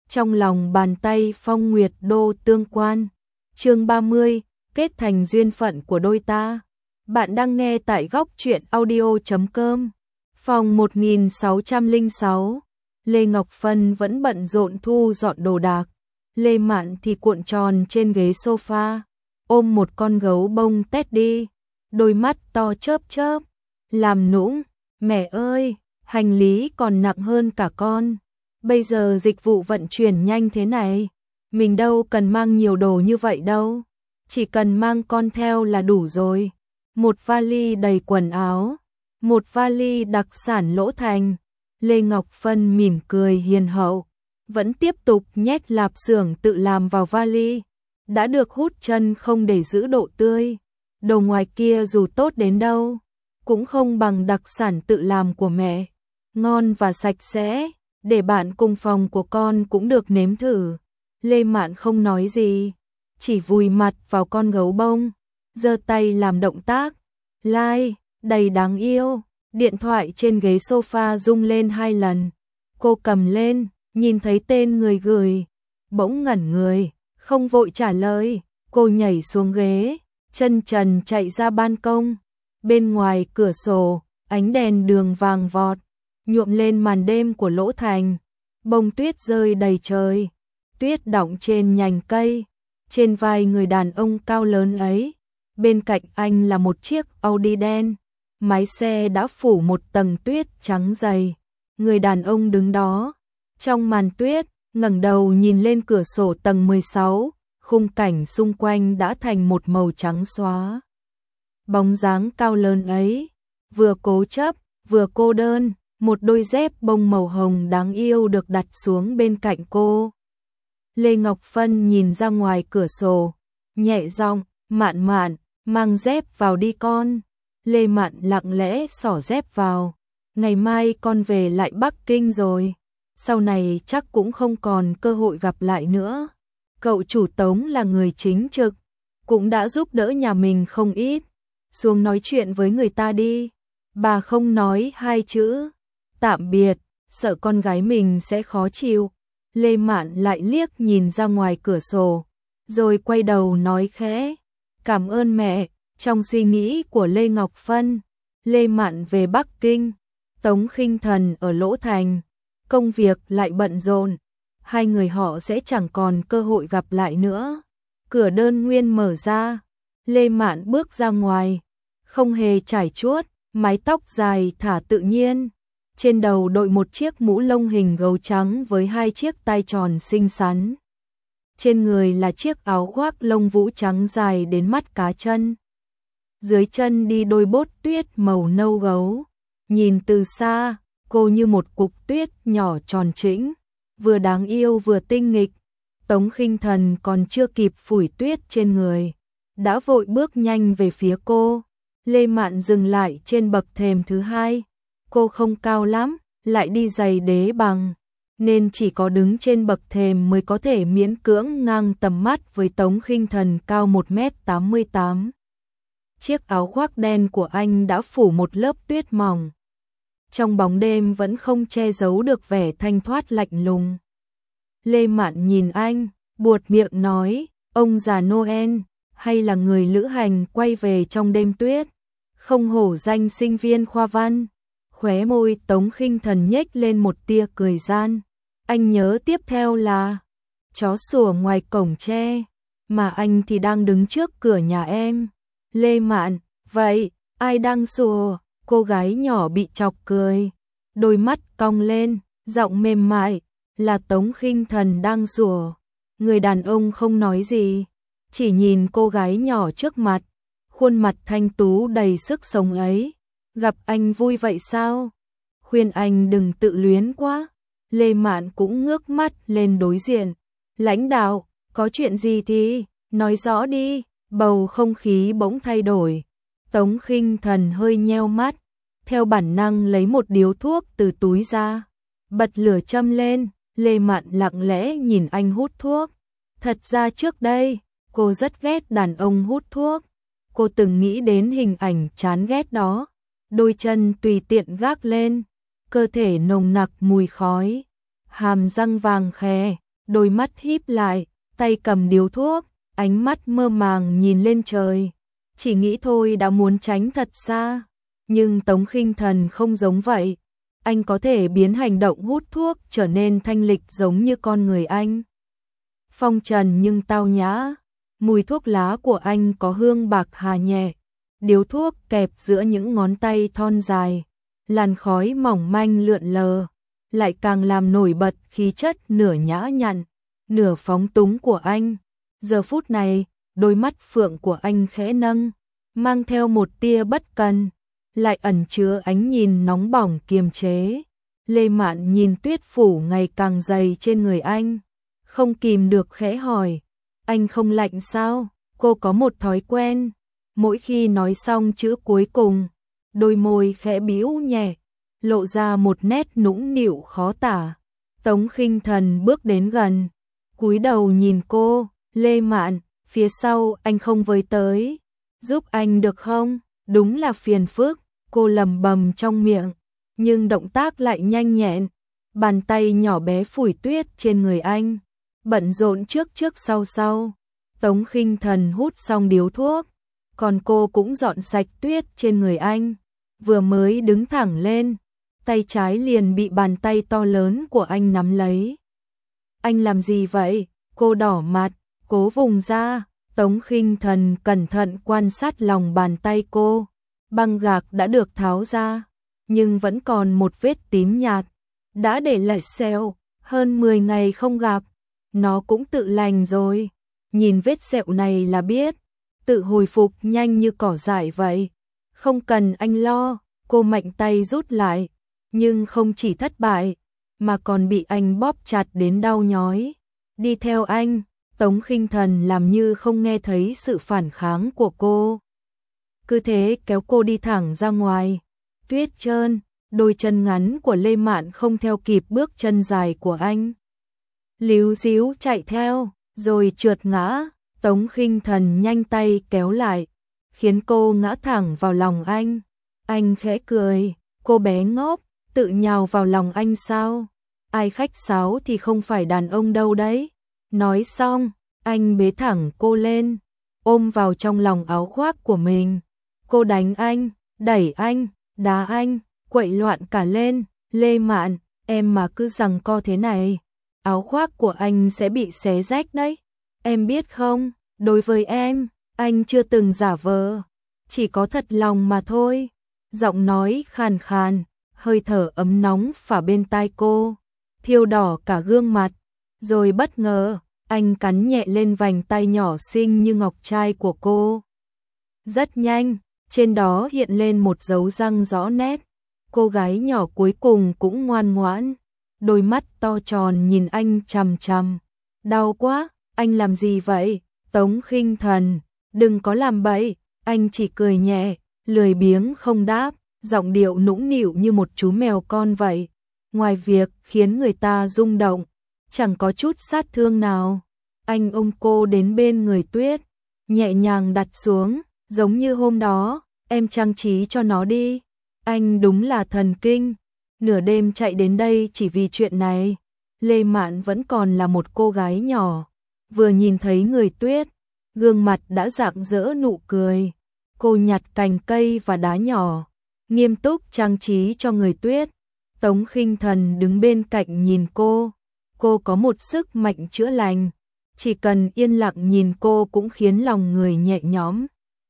trong lòng bàn tay Phong Nguyệt Đô tương quan. Chương 30, kết thành duyên phận của đôi ta. Bạn đang nghe tại góc truyện audio.com. Phòng 1606. Lê Ngọc Phân vẫn bận rộn thu dọn đồ đạc. Lê Mạn thì cuộn tròn trên ghế sofa, ôm một con gấu bông Teddy, đôi mắt to chớp chớp, làm nũng, mẹ ơi, hành lý còn nặng hơn cả con. Bây giờ dịch vụ vận chuyển nhanh thế này, mình đâu cần mang nhiều đồ như vậy đâu, chỉ cần mang con theo là đủ rồi. Một vali đầy quần áo, một vali đặc sản Lỗ Thành. Lê Ngọc Phân mỉm cười hiền hậu, vẫn tiếp tục nhét lạp xưởng tự làm vào vali, đã được hút chân không để giữ độ tươi. Đồ ngoài kia dù tốt đến đâu, cũng không bằng đặc sản tự làm của mẹ, ngon và sạch sẽ, để bạn cùng phòng của con cũng được nếm thử. Lê Mạn không nói gì, chỉ vùi mặt vào con gấu bông, giơ tay làm động tác, like, đầy đáng yêu. Điện thoại trên ghế sofa rung lên 2 lần, cô cầm lên, nhìn thấy tên người gửi, bỗng ngẩn người, không vội trả lời, cô nhảy xuống ghế, chân trần chạy ra ban công. Bên ngoài cửa sổ, ánh đèn đường vàng vọt, nhuộm lên màn đêm của Lỗ Thành. Bông tuyết rơi đầy trời, tuyết đọng trên nhành cây, trên vai người đàn ông cao lớn ấy. Bên cạnh anh là một chiếc Audi đen, mái xe đã phủ một tầng tuyết trắng dày. Người đàn ông đứng đó, trong màn tuyết, ngẩng đầu nhìn lên cửa sổ tầng 16, khung cảnh xung quanh đã thành một màu trắng xóa. Bóng dáng cao lớn ấy, vừa cố chấp, vừa cô đơn, một đôi dép bông màu hồng đáng yêu được đặt xuống bên cạnh cô. Lê Ngọc Phân nhìn ra ngoài cửa sổ, nhẹ giọng, Mạn Mạn, mang dép vào đi con. Lê Mạn lặng lẽ xỏ dép vào. Ngày mai con về lại Bắc Kinh rồi, sau này chắc cũng không còn cơ hội gặp lại nữa. Cậu chủ Tống là người chính trực, cũng đã giúp đỡ nhà mình không ít. Xuống nói chuyện với người ta đi. Bà không nói 2 chữ tạm biệt, sợ con gái mình sẽ khó chịu. Lê Mạn lại liếc nhìn ra ngoài cửa sổ, rồi quay đầu nói khẽ, cảm ơn mẹ. Trong suy nghĩ của Lê Ngọc Phân, Lê Mạn về Bắc Kinh, Tống Khinh Thần ở Lỗ Thành, công việc lại bận rộn, hai người họ sẽ chẳng còn cơ hội gặp lại nữa. Cửa đơn nguyên mở ra, Lê Mạn bước ra ngoài, không hề trải chuốt, mái tóc dài thả tự nhiên, trên đầu đội một chiếc mũ lông hình gấu trắng với 2 chiếc tai tròn xinh xắn. Trên người là chiếc áo khoác lông vũ trắng dài đến mắt cá chân. Dưới chân đi đôi bốt tuyết màu nâu gấu. Nhìn từ xa, cô như một cục tuyết nhỏ tròn trĩnh, vừa đáng yêu vừa tinh nghịch. Tống Khinh Thần còn chưa kịp phủi tuyết trên người, đã vội bước nhanh về phía cô. Lê Mạn dừng lại trên bậc thềm thứ 2. Cô không cao lắm, lại đi giày đế bằng, nên chỉ có đứng trên bậc thềm mới có thể miễn cưỡng ngang tầm mắt với Tống Khinh Thần cao 1m88. Chiếc áo khoác đen của anh đã phủ một lớp tuyết mỏng, trong bóng đêm vẫn không che giấu được vẻ thanh thoát lạnh lùng. Lê Mạn nhìn anh, buột miệng nói, ông già Noel, hay là người lữ hành quay về trong đêm tuyết, không hổ danh sinh viên khoa văn. Khóe môi Tống Khinh Thần nhếch lên một tia cười gian. Anh nhớ tiếp theo là chó sủa ngoài cổng tre, mà anh thì đang đứng trước cửa nhà em. Lê Mạn, vậy, ai đang sủa? Cô gái nhỏ bị chọc cười, đôi mắt cong lên, giọng mềm mại, là Tống Khinh Thần đang sủa. Người đàn ông không nói gì, chỉ nhìn cô gái nhỏ trước mặt, khuôn mặt thanh tú đầy sức sống ấy. Gặp anh vui vậy sao? Khuyên anh đừng tự luyến quá. Lê Mạn cũng ngước mắt lên đối diện. Lãnh đạo, có chuyện gì thì nói rõ đi. Bầu không khí bỗng thay đổi. Tống Khinh Thần hơi nheo mắt, theo bản năng lấy một điếu thuốc từ túi ra, bật lửa châm lên. Lê Mạn lặng lẽ nhìn anh hút thuốc. Thật ra trước đây, cô rất ghét đàn ông hút thuốc. Cô từng nghĩ đến hình ảnh chán ghét đó. Đôi chân tùy tiện gác lên, cơ thể nồng nặc mùi khói, hàm răng vàng khè, đôi mắt híp lại, tay cầm điếu thuốc, ánh mắt mơ màng nhìn lên trời. Chỉ nghĩ thôi đã muốn tránh thật xa. Nhưng Tống Khinh Thần không giống vậy. Anh có thể biến hành động hút thuốc trở nên thanh lịch giống như con người anh. Phong trần nhưng tao nhã. Mùi thuốc lá của anh có hương bạc hà nhẹ. Điếu thuốc kẹp giữa những ngón tay thon dài. Làn khói mỏng manh lượn lờ. Lại càng làm nổi bật khí chất nửa nhã nhặn, nửa phóng túng của anh. Giờ phút này, đôi mắt phượng của anh khẽ nâng, mang theo một tia bất cần, lại ẩn chứa ánh nhìn nóng bỏng kiềm chế. Lê Mạn nhìn tuyết phủ ngày càng dày trên người anh, không kìm được khẽ hỏi, anh không lạnh sao? Cô có một thói quen, mỗi khi nói xong chữ cuối cùng, đôi môi khẽ bĩu nhẹ, lộ ra một nét nũng nịu khó tả. Tống Khinh Thần bước đến gần, cúi đầu nhìn cô. Lê Mạn, phía sau anh không với tới, giúp anh được không? Đúng là phiền phức, cô lầm bầm trong miệng, nhưng động tác lại nhanh nhẹn, bàn tay nhỏ bé phủi tuyết trên người anh, bận rộn trước trước sau sau. Tống Khinh Thần hút xong điếu thuốc, còn cô cũng dọn sạch tuyết trên người anh, vừa mới đứng thẳng lên, tay trái liền bị bàn tay to lớn của anh nắm lấy. Anh làm gì vậy? Cô đỏ mặt, cố vùng ra. Tống Khinh Thần cẩn thận quan sát lòng bàn tay cô. Băng gạc đã được tháo ra, nhưng vẫn còn một vết tím nhạt, đã để lại sẹo, hơn 10 ngày không gặp, nó cũng tự lành rồi. Nhìn vết sẹo này là biết, tự hồi phục nhanh như cỏ dại vậy. Không cần anh lo, cô mạnh tay rút lại, nhưng không chỉ thất bại, mà còn bị anh bóp chặt đến đau nhói. Đi theo anh. Tống Khinh Thần làm như không nghe thấy sự phản kháng của cô. Cứ thế kéo cô đi thẳng ra ngoài. Tuyết trơn, đôi chân ngắn của Lê Mạn không theo kịp bước chân dài của anh. Líu díu chạy theo, rồi trượt ngã. Tống Khinh Thần nhanh tay kéo lại, khiến cô ngã thẳng vào lòng anh. Anh khẽ cười, cô bé ngốc, tự nhào vào lòng anh sao? Ai khách sáo thì không phải đàn ông đâu đấy. Nói xong, anh bế thẳng cô lên, ôm vào trong lòng áo khoác của mình. Cô đánh anh, đẩy anh, đá anh, quậy loạn cả lên. Lê Mạn, em mà cứ giằng co thế này, áo khoác của anh sẽ bị xé rách đấy. Em biết không, đối với em, anh chưa từng giả vờ, chỉ có thật lòng mà thôi. Giọng nói khàn khàn, hơi thở ấm nóng phả bên tai cô, thiêu đỏ cả gương mặt. Rồi bất ngờ, anh cắn nhẹ lên vành tay nhỏ xinh như ngọc trai của cô. Rất nhanh, trên đó hiện lên một dấu răng rõ nét. Cô gái nhỏ cuối cùng cũng ngoan ngoãn, đôi mắt to tròn nhìn anh chằm chằm. Đau quá, anh làm gì vậy? Tống Khinh Thần, đừng có làm bậy. Anh chỉ cười nhẹ, lười biếng không đáp, giọng điệu nũng nịu như một chú mèo con vậy. Ngoài việc khiến người ta rung động, chẳng có chút sát thương nào. Anh ôm cô đến bên người Tuyết, nhẹ nhàng đặt xuống, giống như hôm đó, em trang trí cho nó đi. Anh đúng là thần kinh, nửa đêm chạy đến đây chỉ vì chuyện này. Lê Mạn vẫn còn là một cô gái nhỏ, vừa nhìn thấy người Tuyết, gương mặt đã rạng rỡ nụ cười. Cô nhặt cành cây và đá nhỏ, nghiêm túc trang trí cho người Tuyết. Tống Khinh Thần đứng bên cạnh nhìn cô có một sức mạnh chữa lành, chỉ cần yên lặng nhìn cô cũng khiến lòng người nhẹ nhõm.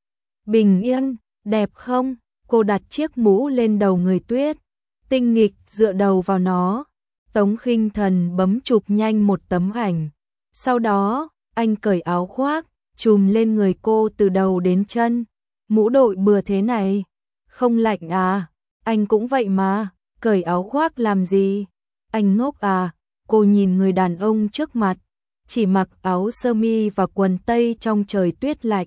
Bình yên, đẹp không? Cô đặt chiếc mũ lên đầu người Tuyết, tinh nghịch dựa đầu vào nó. Tống Khinh Thần bấm chụp nhanh một tấm ảnh. Sau đó, anh cởi áo khoác, trùm lên người cô từ đầu đến chân. Mũ đội bừa thế này, không lạnh à? Anh cũng vậy mà, cởi áo khoác làm gì? Anh ngốc à? Cô nhìn người đàn ông trước mặt, chỉ mặc áo sơ mi và quần tây trong trời tuyết lạnh.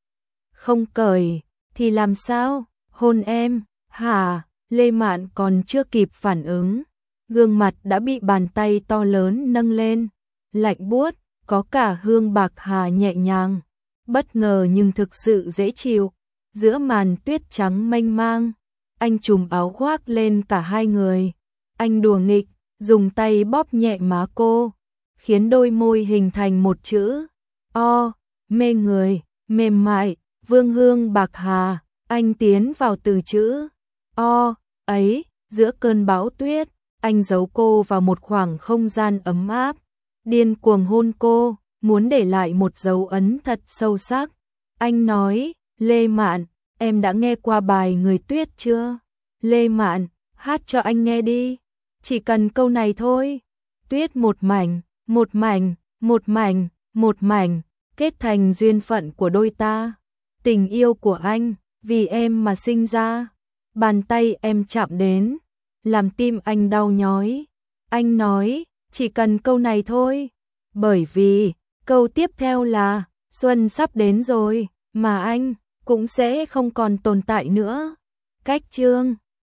Không cởi, thì làm sao? Hôn em, hả? Lê Mạn còn chưa kịp phản ứng, gương mặt đã bị bàn tay to lớn nâng lên, lạnh buốt, có cả hương bạc hà nhẹ nhàng, bất ngờ nhưng thực sự dễ chịu. Giữa màn tuyết trắng mênh mang, anh trùm áo khoác lên cả hai người. Anh đùa nghịch, dùng tay bóp nhẹ má cô, khiến đôi môi hình thành một chữ O, mê người, mềm mại, vương hương bạc hà. Anh tiến vào từ chữ O ấy, giữa cơn bão tuyết, anh giấu cô vào một khoảng không gian ấm áp, điên cuồng hôn cô, muốn để lại một dấu ấn thật sâu sắc. Anh nói, Lê Mạn, em đã nghe qua bài Người Tuyết chưa? Lê Mạn, hát cho anh nghe đi. Chỉ cần câu này thôi. Tuyết một mảnh, một mảnh, một mảnh, một mảnh, kết thành duyên phận của đôi ta. Tình yêu của anh, vì em mà sinh ra. Bàn tay em chạm đến, làm tim anh đau nhói. Anh nói, chỉ cần câu này thôi. Bởi vì, câu tiếp theo là, xuân sắp đến rồi, mà anh cũng sẽ không còn tồn tại nữa. Cách chương